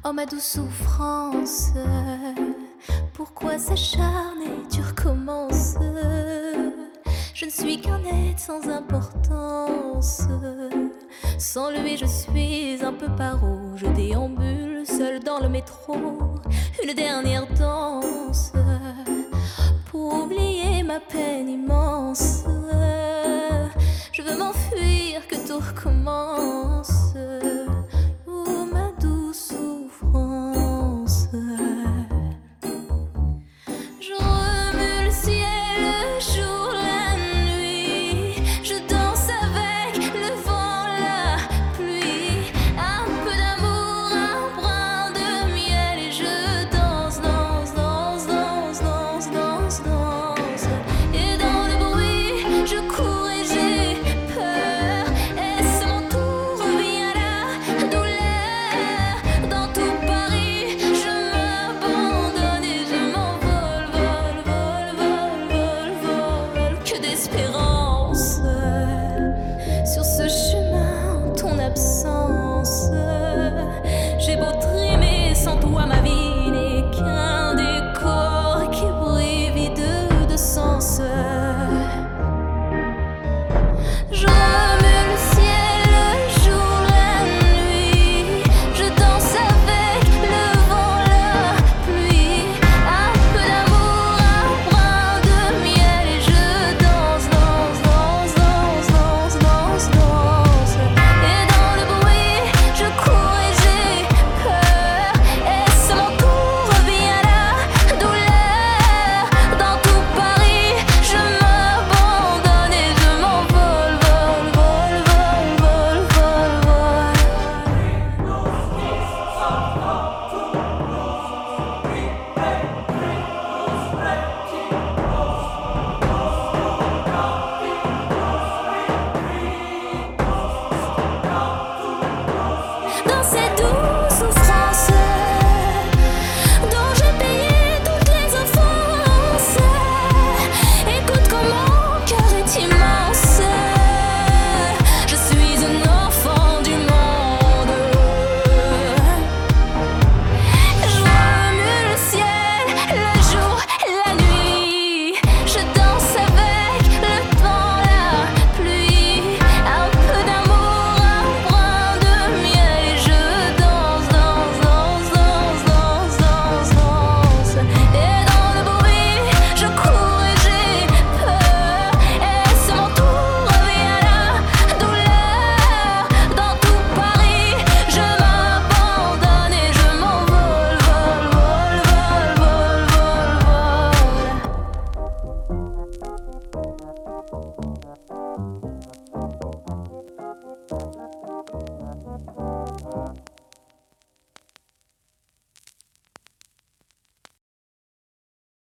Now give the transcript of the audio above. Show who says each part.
Speaker 1: Oh ma douce souffrance, pourquoi s'acharner, tu recommences. Je ne suis qu'un être sans importance. Sans lui je suis un peu paro. Je déambule seul dans le métro. Une dernière danse pour oublier ma peine immense. Je veux m'enfuir, que tout recommence.